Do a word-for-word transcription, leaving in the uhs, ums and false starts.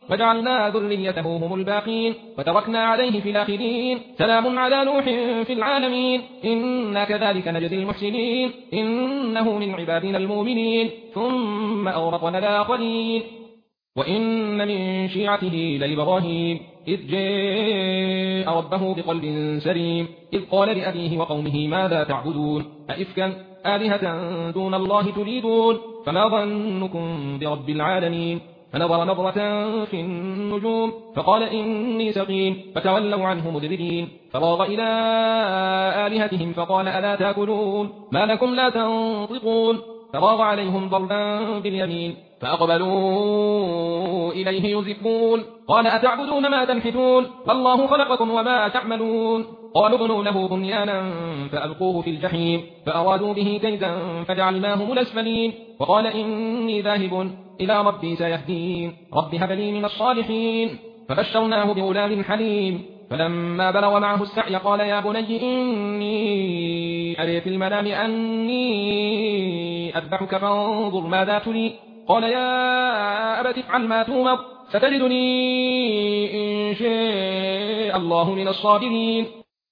وجعلنا ذريته هم الباقين وتركنا عليه في الآخرين سلام على نوح في العالمين إنا كذلك نجزي المحسنين إنه من عبادنا المؤمنين ثم أغرقنا الآخرين وإن من شيعته لإبراهيم إذ جاء ربه بقلب سليم إذ قال لأبيه وقومه ماذا تعبدون أئفكا آلهة دون الله تريدون فما ظنكم برب العالمين فنظر نظرة في النجوم فقال إني سقيم فتولوا عنه مدبرين فراغ إلى آلهتهم فقال ألا تأكلون ما لكم لا تنطقون فراغ عليهم ضربا باليمين فأقبلوا إليه يزفون قال أتعبدون ما تنحتون والله خلقكم وما تعملون قالوا ابنوا له بنيانا فألقوه في الجحيم فأرادوا به كيدا فجعلناهم الأسفلين وقال إني ذاهب إلى ربي سيهدين رب هب لي من الصالحين فبشرناه بغلام حليم فلما بلغ معه السعي قال يا بني إني أري في المنام أني أذبحك فانظر ماذا تري قال يا أبت افعل ما تؤمر ستجدني إن شاء الله من الصابرين